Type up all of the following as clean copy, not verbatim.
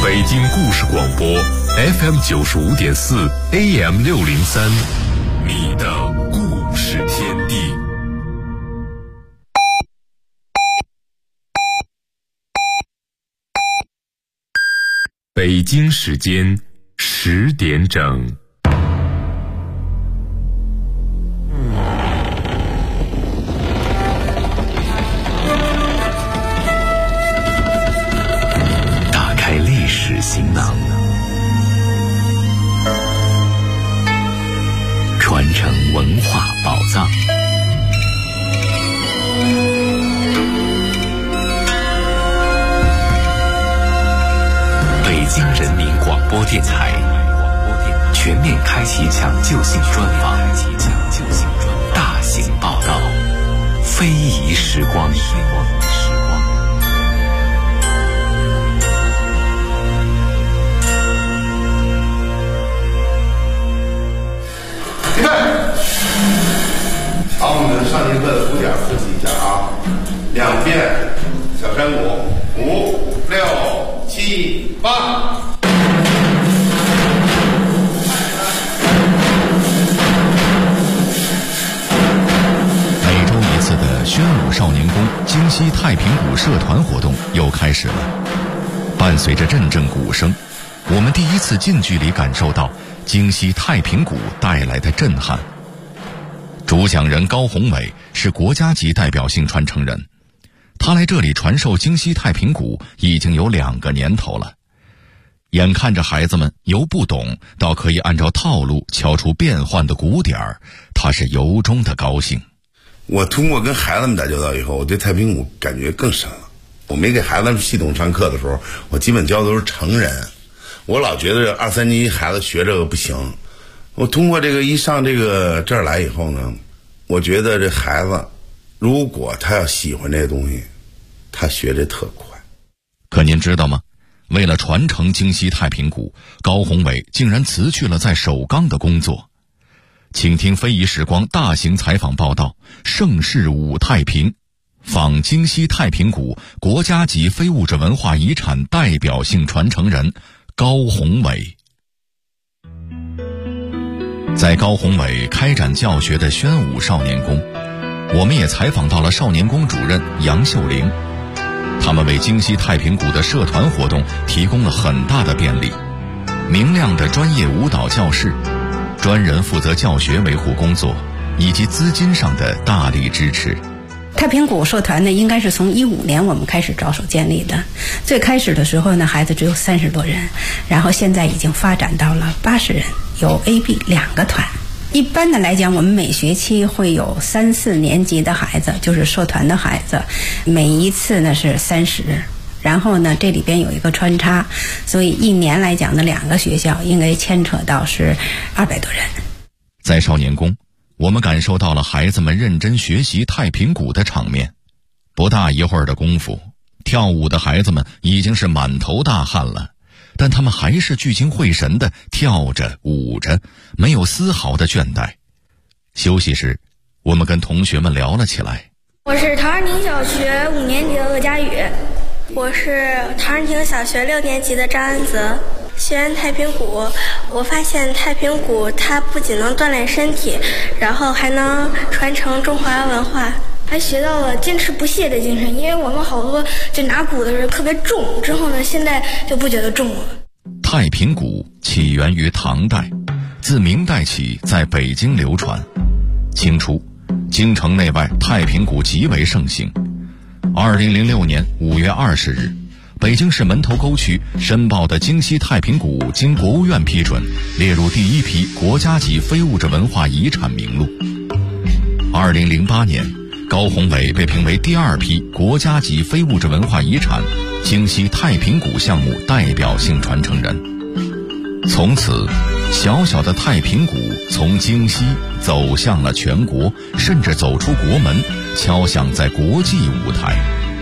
北京故事广播 FM95.4 AM603，你的故事天地。北京时间10点整。 打开历史行囊，传承文化宝藏。北京人民广播电台全面开启抢救性专访，大型报道，非遗时光。 预备，好，我们上节课的鼓点复习一下啊，2遍小山鼓，5、6、7、8。 每周一次的宣武少年宫京西太平鼓社团活动又开始了。伴随着阵阵鼓声，我们第一次近距离感受到京西太平鼓带来的震撼。主讲人高宏伟是国家级代表性传承人，他来这里传授京西太平鼓已经有2个年头了。眼看着孩子们由不懂到可以按照套路敲出变换的鼓点儿，他是由衷的高兴。 我通过跟孩子们打交道以后，我对太平鼓感觉更深了。我没给孩子们系统上课的时候，我基本教的都是成人。我老觉得2、3年级孩子学这个不行，我通过这个一上这儿来以后呢，我觉得这孩子如果他要喜欢这些东西，他学这特快。 可您知道吗？为了传承京西太平鼓，高宏伟竟然辞去了在首钢的工作。请听非遗时光大型采访报道，盛世舞太平，访京西太平鼓国家级非物质文化遗产代表性传承人高宏伟。在高宏伟开展教学的宣武少年宫，我们也采访到了少年宫主任杨秀玲。他们为京西太平鼓的社团活动提供了很大的便利，明亮的专业舞蹈教室，专人负责教学维护工作，以及资金上的大力支持。 太平鼓社团呢，应该是从15年我们开始着手建立的。最开始的时候呢，孩子只有30多人，然后现在已经发展到了80人，有 A、B 2个团。一般的来讲，我们每学期会有3、4年级的孩子，就是社团的孩子，每一次呢是30，然后呢这里边有一个穿插，所以一年来讲的2个学校应该牵扯到是200多人。 在少年宫，我们感受到了孩子们认真学习太平鼓的场面。不大一会儿的功夫，跳舞的孩子们已经是满头大汗了，但他们还是聚精会神地跳着舞着，没有丝毫的倦怠。休息时，我们跟同学们聊了起来。 我是陶然亭小学5年级的鄂佳宇。我是陶然亭小学6年级的张安泽。学完太平鼓，我发现太平鼓它不仅能锻炼身体，然后还能传承中华文化，还学到了坚持不懈的精神。因为我们好多就拿鼓的时候特别重，之后呢现在就不觉得重了。 太平鼓起源于唐代，自明代起在北京流传。清初，京城内外太平鼓极为盛行。2006年5月20日，北京市门头沟区申报的京西太平鼓经国务院批准，列入第1批国家级非物质文化遗产名录。2008年，高宏伟被评为第2批国家级非物质文化遗产京西太平鼓项目代表性传承人。从此，小小的太平鼓从京西走向了全国，甚至走出国门，敲响在国际舞台。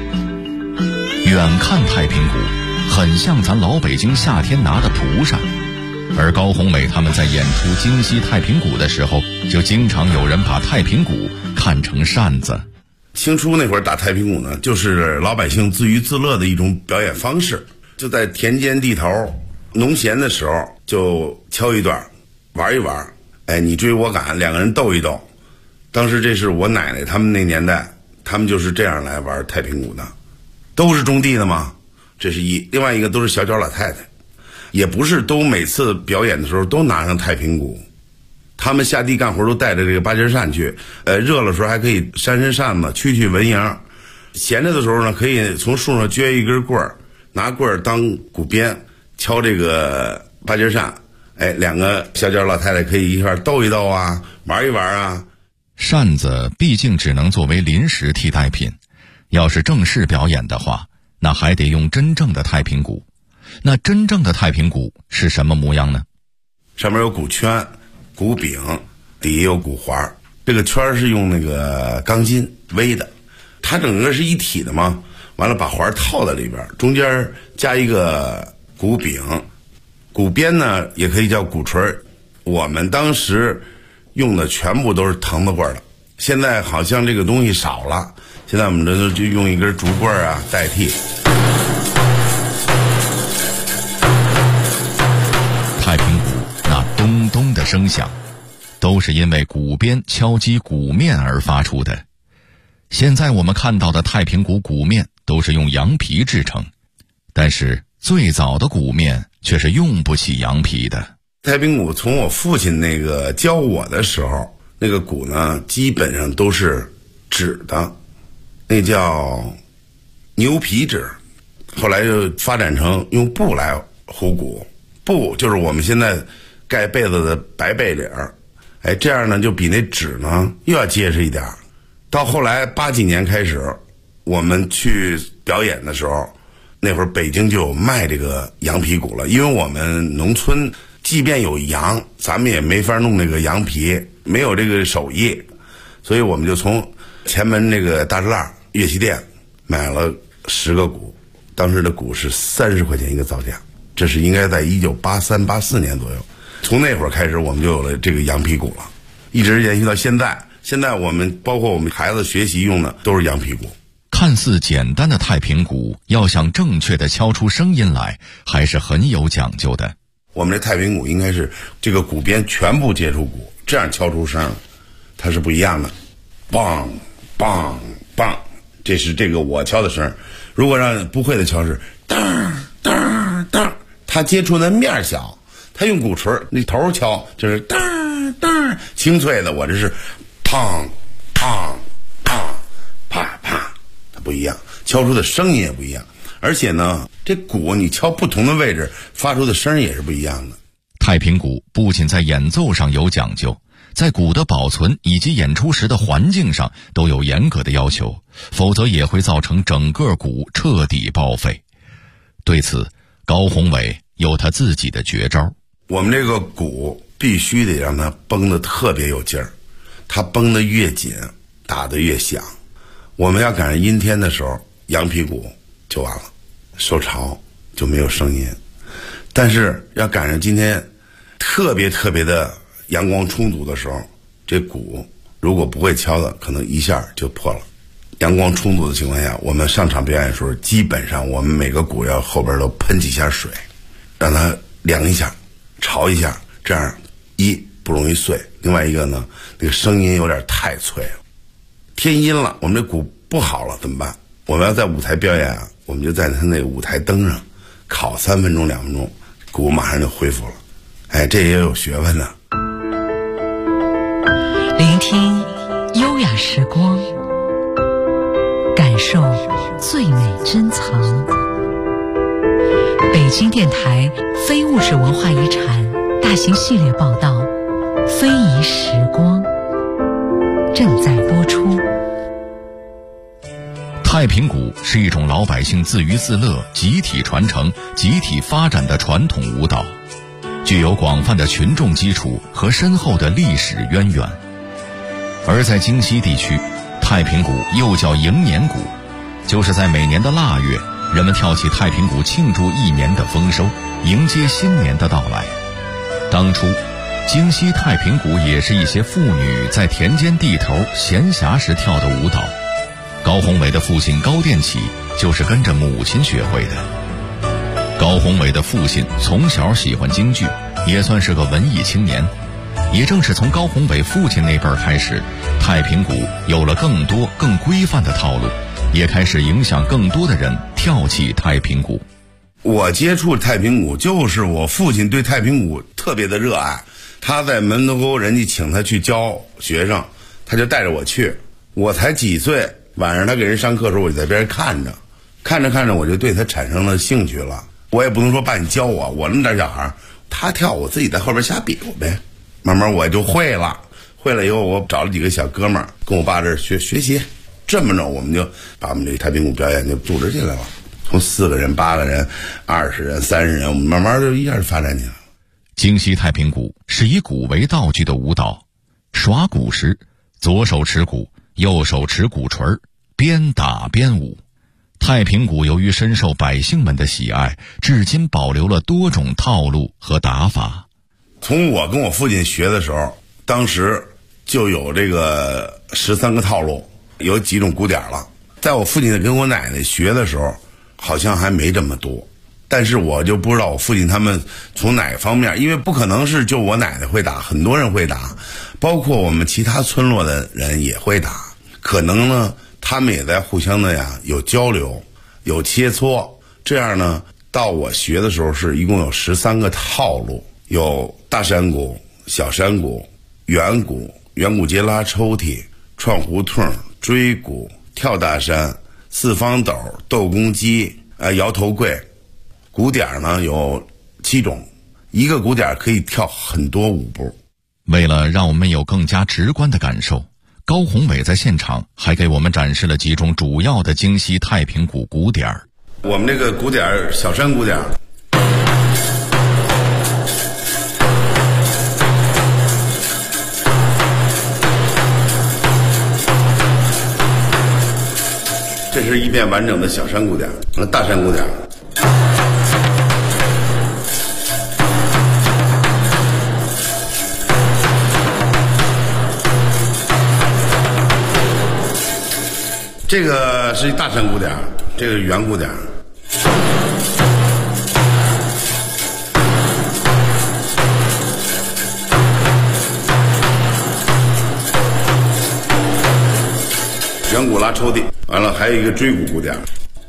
远看太平鼓，很像咱老北京夏天拿的蒲扇，而高宏伟他们在演出京西太平鼓的时候，就经常有人把太平鼓看成扇子。 清初那会儿打太平鼓呢，就是老百姓自娱自乐的一种表演方式。 就在田间地头，农闲的时候就敲一段，玩一玩，哎，你追我赶，两个人斗一斗。当时这是我奶奶他们那年代，他们就是这样来玩太平鼓的，都是种地的嘛，这是一。另外一个都是小脚老太太，也不是都每次表演的时候都拿上太平鼓，他们下地干活都带着这个八节扇去，热了时候还可以扇扇扇子，驱驱蚊蝇。闲着的时候呢，可以从树上撅一根棍儿，拿棍儿当鼓鞭，敲这个八节扇。哎，两个小脚老太太可以一块斗一斗啊，玩一玩啊。 扇子毕竟只能作为临时替代品，要是正式表演的话，那还得用真正的太平鼓。那真正的太平鼓是什么模样呢？ 上面有鼓圈、鼓柄，底下有鼓环，这个圈是用那个钢筋围的，它整个是一体的嘛，完了把环套在里边，中间加一个鼓柄，鼓边呢也可以叫鼓槌。我们当时用的全部都是藤子棍的，现在好像这个东西少了，现在我们这就用一根竹棍啊代替。 太平鼓那咚咚的声响，都是因为鼓鞭敲击鼓面而发出的。现在我们看到的太平鼓鼓面都是用羊皮制成，但是最早的鼓面却是用不起羊皮的。 太平鼓从我父亲那个教我的时候，那个鼓呢基本上都是纸的，那叫牛皮纸，后来就发展成用布来糊鼓，布就是我们现在盖被子的白被领儿，哎，这样呢就比那纸呢又要结实一点。到后来80几年开始，我们去表演的时候，那会儿北京就有卖这个羊皮鼓了，因为我们农村即便有羊，咱们也没法弄那个羊皮，没有这个手艺，所以我们就从前门那个大栅栏乐器店买了10个鼓，当时的鼓是30块钱一个造价，这是应该在1983、84年左右。从那会儿开始，我们就有了这个羊皮鼓了，一直延续到现在。现在我们包括我们孩子学习用的都是羊皮鼓。 看似简单的太平鼓，要想正确的敲出声音来，还是很有讲究的。 我们这太平鼓应该是这个鼓边全部接触鼓，这样敲出声，它是不一样的。梆梆梆，这是这个我敲的声。如果让不会的敲是当当当，它接触的面小，它用鼓槌那头敲就是当当清脆的，我这是砰砰砰啪啪，它不一样，敲出的声音也不一样。而且呢，这鼓你敲不同的位置发出的声也是不一样的。 太平鼓不仅在演奏上有讲究，在鼓的保存以及演出时的环境上都有严格的要求，否则也会造成整个鼓彻底报废。对此，高宏伟有他自己的绝招。 我们这个鼓必须得让它绷得特别有劲儿，它绷得越紧，打得越响。我们要赶上阴天的时候，羊皮鼓就完了，受潮就没有声音。但是要赶上今天特别特别的阳光充足的时候，这鼓如果不会敲的，可能一下就破了。阳光充足的情况下，我们上场表演的时候，基本上我们每个鼓要后边都喷几下水，让它凉一下，潮一下，这样一不容易碎，另外一个呢，那个声音有点太脆了。天阴了，我们这鼓不好了怎么办？我们要在舞台表演啊，我们就在他那个舞台灯上烤3分钟2分钟，鼓马上就恢复了。哎，这也有学问呢。 聆听优雅时光，感受最美珍藏。北京电台非物质文化遗产大型系列报道《非遗时光》正在播出。 太平鼓是一种老百姓自娱自乐、集体传承、集体发展的传统舞蹈，具有广泛的群众基础和深厚的历史渊源。而在京西地区，太平鼓又叫迎年鼓，就是在每年的腊月，人们跳起太平鼓庆祝一年的丰收，迎接新年的到来。当初京西太平鼓也是一些妇女在田间地头闲暇时跳的舞蹈。高宏伟的父亲高殿启就是跟着母亲学会的。 宏伟的父亲从小喜欢京剧，也算是个文艺青年。也正是从高宏伟父亲那辈儿开始，太平鼓有了更多更规范的套路，也开始影响更多的人跳起太平鼓。 我接触太平鼓就是我父亲对太平鼓特别的热爱，他在门头沟人家请他去教学生，他就带着我去。我才几岁，晚上他给人上课的时候，我就在边看着，看着我就对他产生了兴趣了。我也不能说爸你教我那么点小孩，他跳我自己在后边瞎比划呗。慢慢我就会了以后，我找了几个小哥们儿跟我爸这儿学习，这么着我们就把我们这太平鼓表演就组织起来了。从4个人、8个人、20人、30人，我们慢慢就一下就发展起来了。 京西太平鼓是以鼓为道具的舞蹈，耍鼓时左手持鼓，右手持鼓槌，边打边舞。太平鼓由于深受百姓们的喜爱，至今保留了多种套路和打法。 从我跟我父亲学的时候，当时就有这个13个套路，有几种鼓点了。在我父亲跟我奶奶学的时候，好像还没这么多。但是我就不知道我父亲他们从哪方面，因为不可能是就我奶奶会打，很多人会打，包括我们其他村落的人也会打。可能呢，他们也在互相的有交流，有切磋。这样呢，到我学的时候是一共有13个套路。有大山鼓、小山鼓、圆鼓、圆鼓接拉抽屉、串胡同、追鼓、跳大山、四方斗、斗公鸡、摇头柜。鼓点呢有7种，一个鼓点可以跳很多舞步。 为了让我们有更加直观的感受，高宏伟在现场还给我们展示了几种主要的京西太平鼓鼓点。 我们这个鼓点，小山鼓点，这是一片完整的小山鼓点，大山鼓点。这个是大山鼓点，这个是圆鼓点。圆鼓拉抽屉，完了还有一个追鼓鼓点。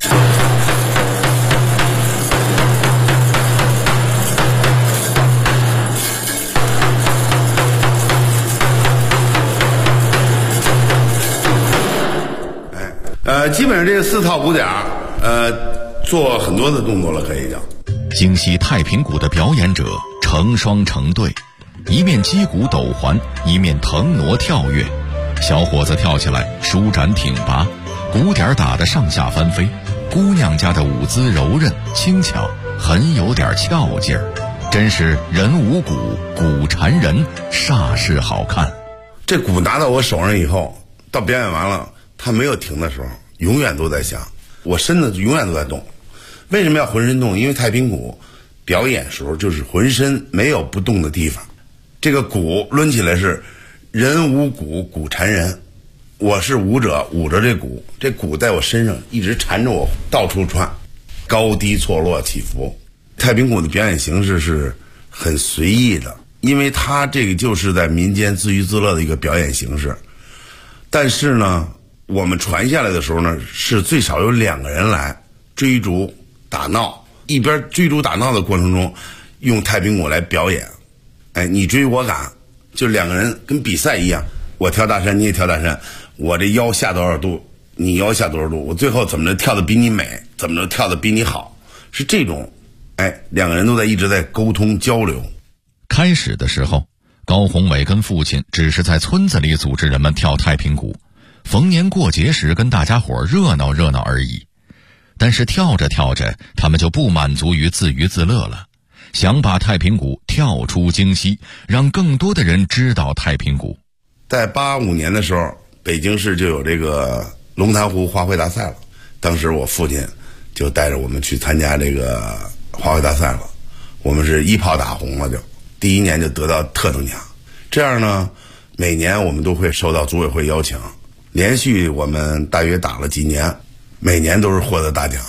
基本上这个4套鼓点，做很多的动作了，可以叫。 京西太平鼓的表演者成双成对，一面击鼓抖环，一面腾挪跳跃。小伙子跳起来舒展挺拔，鼓点打得上下翻飞。姑娘家的舞姿柔韧轻巧，很有点俏劲儿，真是人舞鼓，鼓缠人，煞是好看。 这鼓拿到我手上以后，到表演完了，它没有停的时候，永远都在响，我身子永远都在动。为什么要浑身动？因为太平鼓表演时候就是浑身没有不动的地方。这个鼓抡起来是人舞鼓，鼓缠人。我是舞者，舞着这鼓，这鼓在我身上一直缠着我，到处窜，高低错落起伏。太平鼓的表演形式是很随意的，因为它这个就是在民间自娱自乐的一个表演形式。但是呢，我们传下来的时候呢，是最少有2个人来追逐打闹，一边追逐打闹的过程中，用太平鼓来表演。你追我赶，就2个人跟比赛一样，我跳大山，你也跳大山，我这腰下多少度，你腰下多少度，我最后怎么着跳的比你美，怎么着跳的比你好，是这种。2个人都一直在沟通交流。 开始的时候，高宏伟跟父亲只是在村子里组织人们跳太平鼓，逢年过节时跟大家伙热闹热闹而已。但是跳着跳着，他们就不满足于自娱自乐了，想把太平鼓跳出京西，让更多的人知道太平鼓。 在85年的时候，北京市就有这个龙潭湖花卉大赛了，当时我父亲就带着我们去参加这个花卉大赛了，我们是1炮打红了，就第1年就得到特等奖。这样呢，每年我们都会受到组委会邀请，连续我们大约打了几年，每年都是获得大奖。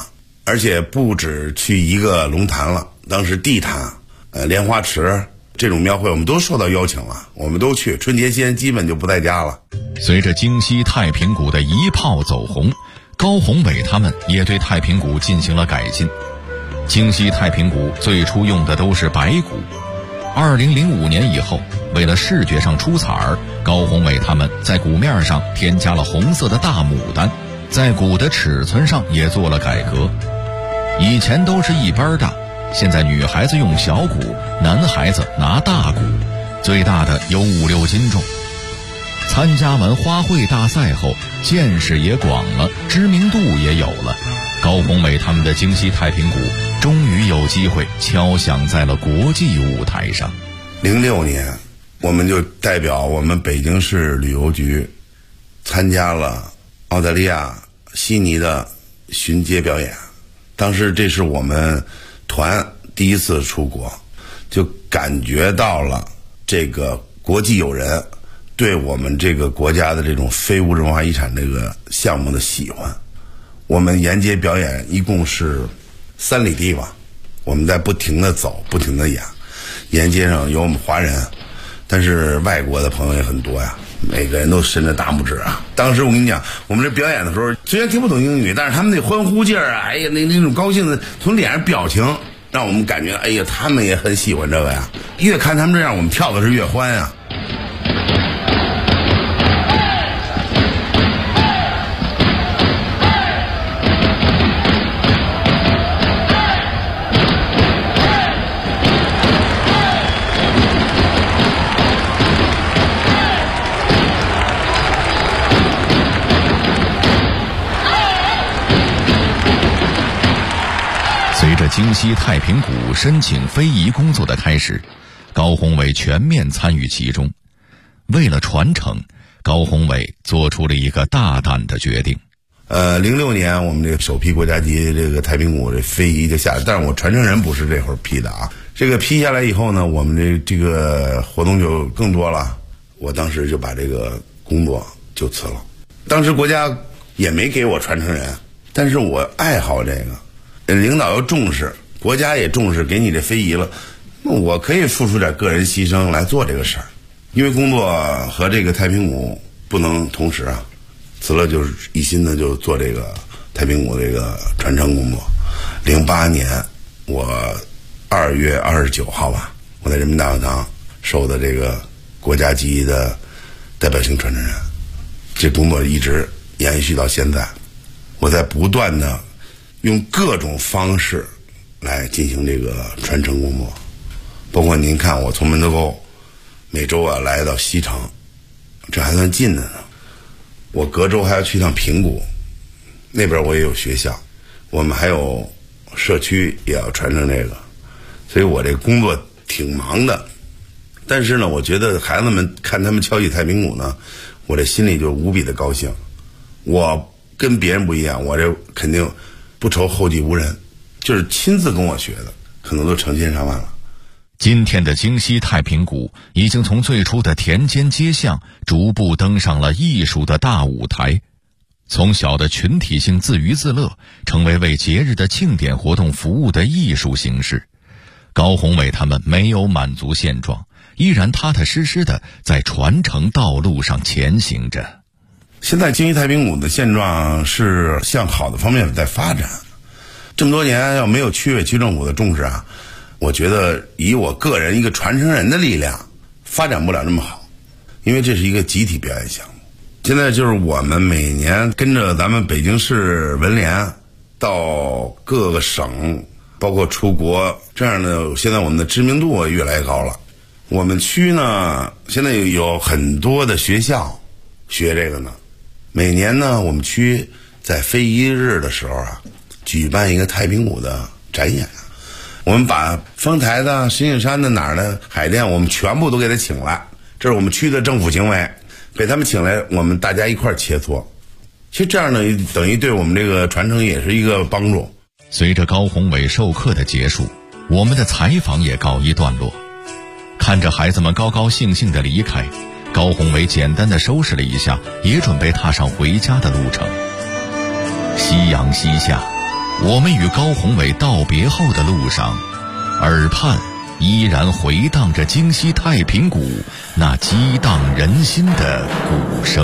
而且不止去一个龙潭了，当时地坛、莲花池这种庙会我们都受到邀请了，我们都去。春节期间基本就不在家了。 随着京西太平鼓的一炮走红，高宏伟他们也对太平鼓进行了改进。京西太平鼓最初用的都是白鼓，2005年以后，为了视觉上出彩儿，高宏伟他们在鼓面上添加了红色的大牡丹，在鼓的尺寸上也做了改革。以前都是一般大，现在女孩子用小鼓，男孩子拿大鼓，最大的有5-6斤重。参加完花卉大赛后，见识也广了，知名度也有了。高宏伟他们的京西太平鼓终于有机会敲响在了国际舞台上。 06年，我们就代表我们北京市旅游局参加了澳大利亚悉尼的巡街表演。当时这是我们团第一次出国，就感觉到了这个国际友人对我们这个国家的这种非物质文化遗产这个项目的喜欢。我们沿街表演一共是3里地吧，我们在不停的走，不停的演。沿街上有我们华人，但是外国的朋友也很多呀，每个人都伸着大拇指啊。当时我跟你讲，我们这表演的时候，虽然听不懂英语，但是他们那欢呼劲儿啊，哎呀，那种高兴的从脸上表情，让我们感觉，哎呀，他们也很喜欢这个呀。越看他们这样，我们跳的是越欢啊。 随着京西太平鼓申请非遗工作的开始，高宏伟全面参与其中。为了传承，高宏伟做出了一个大胆的决定。 06年我们这个首批国家级这个太平鼓这非遗就下来，但是我传承人不是这会儿批的啊。这个批下来以后呢，我们这个活动就更多了。我当时就把这个工作就辞了。当时国家也没给我传承人，但是我爱好这个。领导又重视，国家也重视，给你这非遗了，那我可以付出点个人牺牲来做这个事儿。因为工作和这个太平鼓不能同时啊，辞了就是一心的就做这个太平鼓这个传承工作。08年我2月29号吧，我在人民大会堂收的这个国家级的代表性传承人，这工作一直延续到现在。我在不断的用各种方式来进行这个传承工作，包括您看我从门头沟每周啊来到西城，这还算近的呢。我隔周还要去趟平谷，那边我也有学校，我们还有社区也要传承这个，所以我这工作挺忙的。但是呢，我觉得孩子们看他们敲起太平鼓呢，我这心里就无比的高兴。我跟别人不一样，我这肯定不愁后继无人，就是亲自跟我学的，可能都成千上万了。 今天的京西太平鼓已经从最初的田间街巷逐步登上了艺术的大舞台，从小的群体性自娱自乐成为为节日的庆典活动服务的艺术形式。高宏伟他们没有满足现状，依然踏踏实实的在传承道路上前行着。 现在京西太平鼓的现状是向好的方面在发展，这么多年要没有区委区政府的重视啊，我觉得以我个人一个传承人的力量发展不了那么好，因为这是一个集体表演项目。现在就是我们每年跟着咱们北京市文联到各个省，包括出国，这样的现在我们的知名度越来越高了。我们区呢现在有很多的学校学这个呢，每年呢我们区在非遗日的时候啊，举办一个太平鼓的展演，我们把丰台的、石景山的、哪儿的、海淀，我们全部都给他请来，这是我们区的政府行为，被他们请来，我们大家一块切磋。其实这样呢，等于对我们这个传承也是一个帮助。 随着高宏伟授课的结束，我们的采访也告一段落。看着孩子们高高兴兴地离开，高宏伟简单地收拾了一下，也准备踏上回家的路程。夕阳西下， 我们与高宏伟道别后的路上，耳畔依然回荡着京西太平谷那激荡人心的鼓声。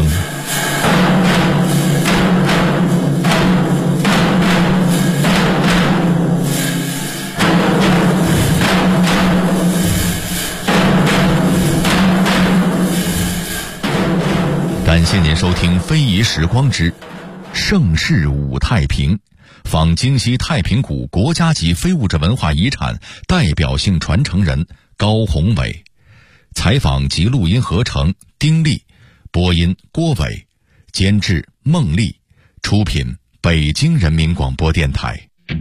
感谢您收听《非遗时光之盛世五太平》，访京西太平谷国家级非物质文化遗产代表性传承人高宏伟，采访及录音合成丁力，播音郭伟，监制孟丽，出品北京人民广播电台。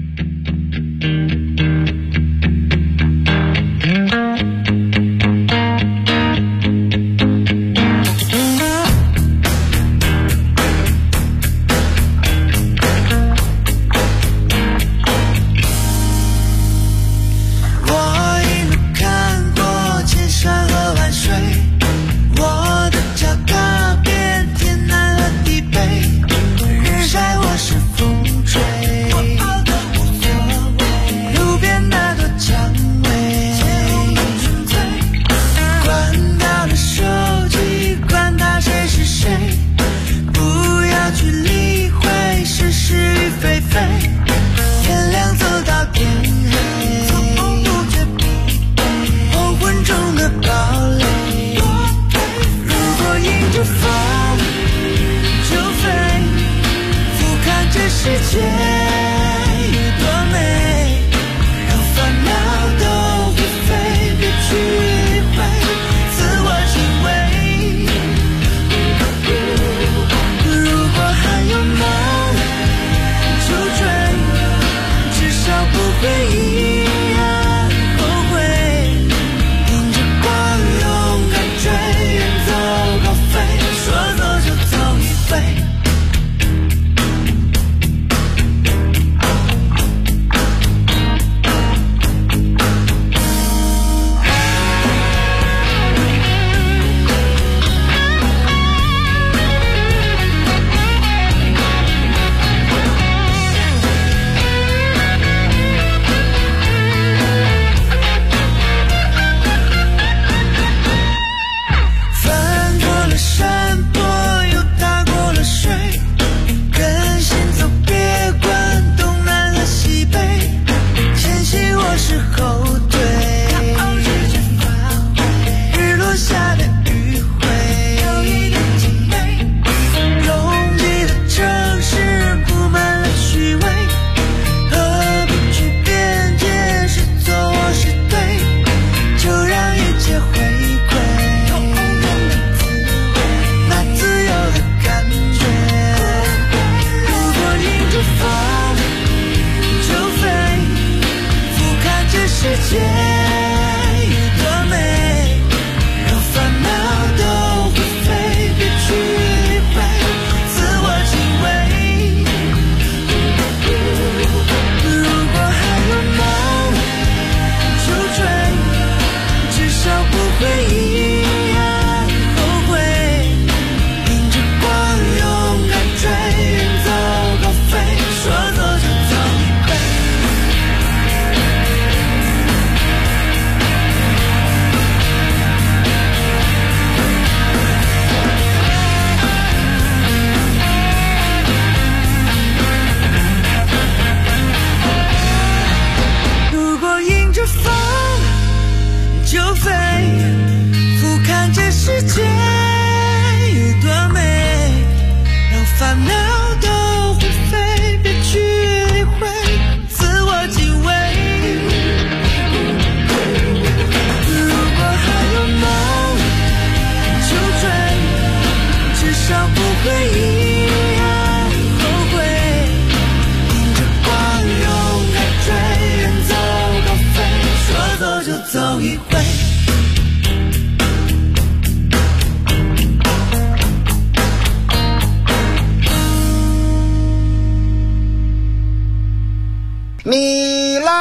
你来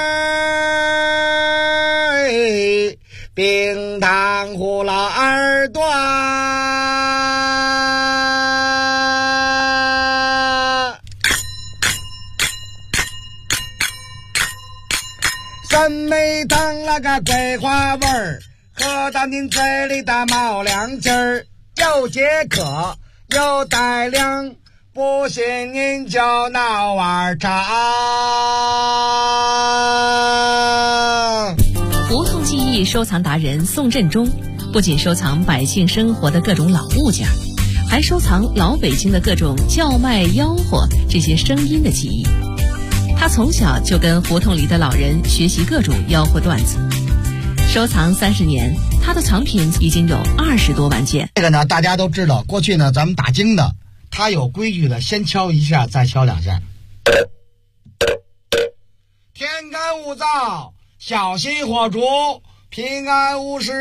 冰糖葫芦耳朵， 酸梅汤那个桂花味儿，喝到您嘴里的冒凉劲儿，又解渴又带凉，不信您就闹碗茶。 胡同记忆收藏达人宋振中不仅收藏百姓生活的各种老物件，还收藏老北京的各种叫卖吆喝这些声音的记忆。他从小就跟胡同里的老人学习各种吆喝段子，收藏30年，他的藏品已经有20多万件。 这个呢，大家都知道，过去呢，咱们打更的，他有规矩的，先敲一下，再敲2下。天干物燥，小心火烛，平安无事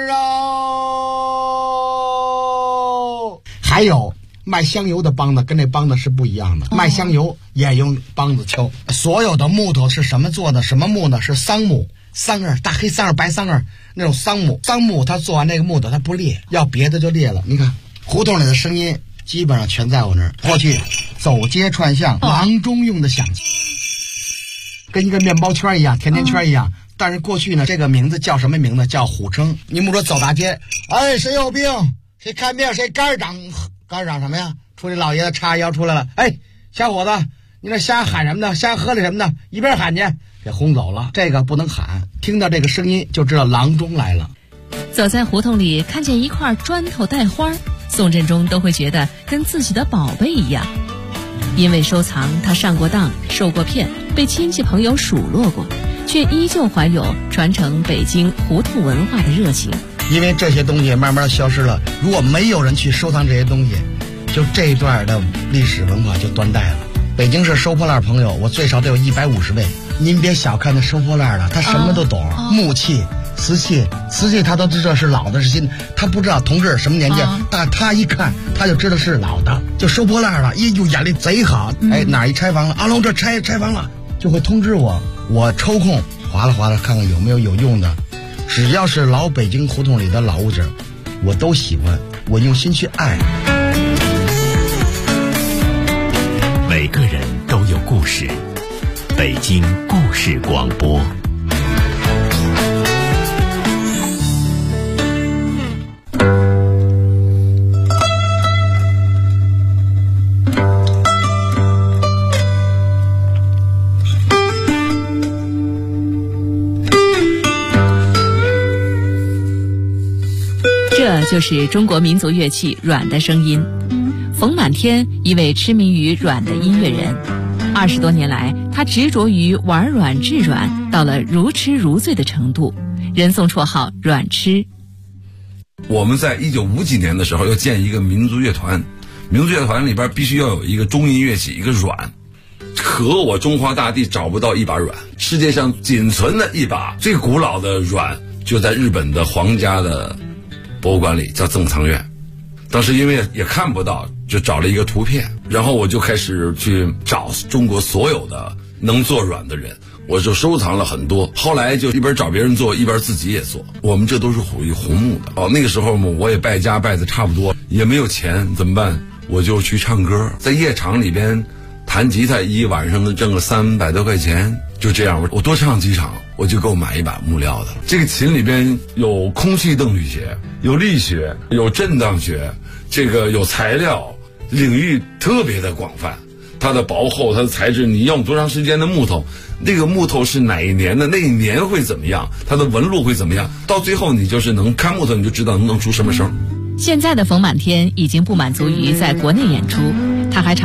哦。还有卖香油的梆子跟那梆子是不一样的，卖香油也用梆子敲。所有的木头是什么做的？什么木呢？是桑木，桑叶，大黑桑叶、白桑叶那种桑木。桑木它做完那个木头它不裂，要别的就裂了。你看胡同里的声音基本上全在我那儿。过去走街串巷，郎中用的响器，跟一个面包圈一样，甜甜圈一样。但是过去呢，这个名字叫什么名字？叫虎称。你比如说走大街，哎，谁有病？谁看病？谁肝长什么呀？出去老爷子叉腰出来了，哎，小伙子，你那瞎喊什么呢？瞎喝的什么呢？一边喊去，给轰走了。这个不能喊，听到这个声音就知道郎中来了。 走在胡同里，看见一块砖头带花，宋振中都会觉得跟自己的宝贝一样。因为收藏，他上过当，受过骗，被亲戚朋友数落过，却依旧怀有传承北京胡同文化的热情。 因为这些东西慢慢消失了，如果没有人去收藏这些东西，就这一段的历史文化就断代了。北京市收破烂朋友，我最少得有150位。您别小看那收破烂的，他什么都懂，木器、瓷器他都知道是老的是新的，他不知道同志什么年纪，但他一看他就知道是老的，就收破烂了，就眼力贼好。哎，哪一拆房了？阿龙这拆房了，就会通知我，我抽空划拉看看有没有用的。只要是老北京胡同里的老物件，我都喜欢，我用心去爱。 每个人都有故事，北京故事广播。 这就是中国民族乐器阮的声音。冯满天，一位痴迷于阮的音乐人，20多年来，他执着于玩阮制阮，到了如痴如醉的程度，人送绰号阮痴。 我们在1950几年的时候要建一个民族乐团，民族乐团里边必须要有一个中音乐器，一个阮。可我中华大地找不到一把阮，世界上仅存的一把最古老的阮就在日本的皇家的博物馆里，叫正藏院。当时因为也看不到，就找了一个图片，然后我就开始去找中国所有的能做阮的人，我就收藏了很多。后来就一边找别人做，一边自己也做。我们这都是属于红木的。那个时候我也败家败的差不多，也没有钱，怎么办？我就去唱歌，在夜场里边弹吉他，一晚上能挣个300多块钱。就这样，我多唱几场，我就够买一把木料的了。这个琴里边有空气动力学，有力学，有震荡学，这个有材料，领域特别的广泛。它的薄厚，它的材质，你用多长时间的木头，那个木头是哪一年的，那一年会怎么样，它的纹路会怎么样，到最后你就是能看木头，你就知道能出什么声。 现在的冯满天已经不满足于在国内演出，他还常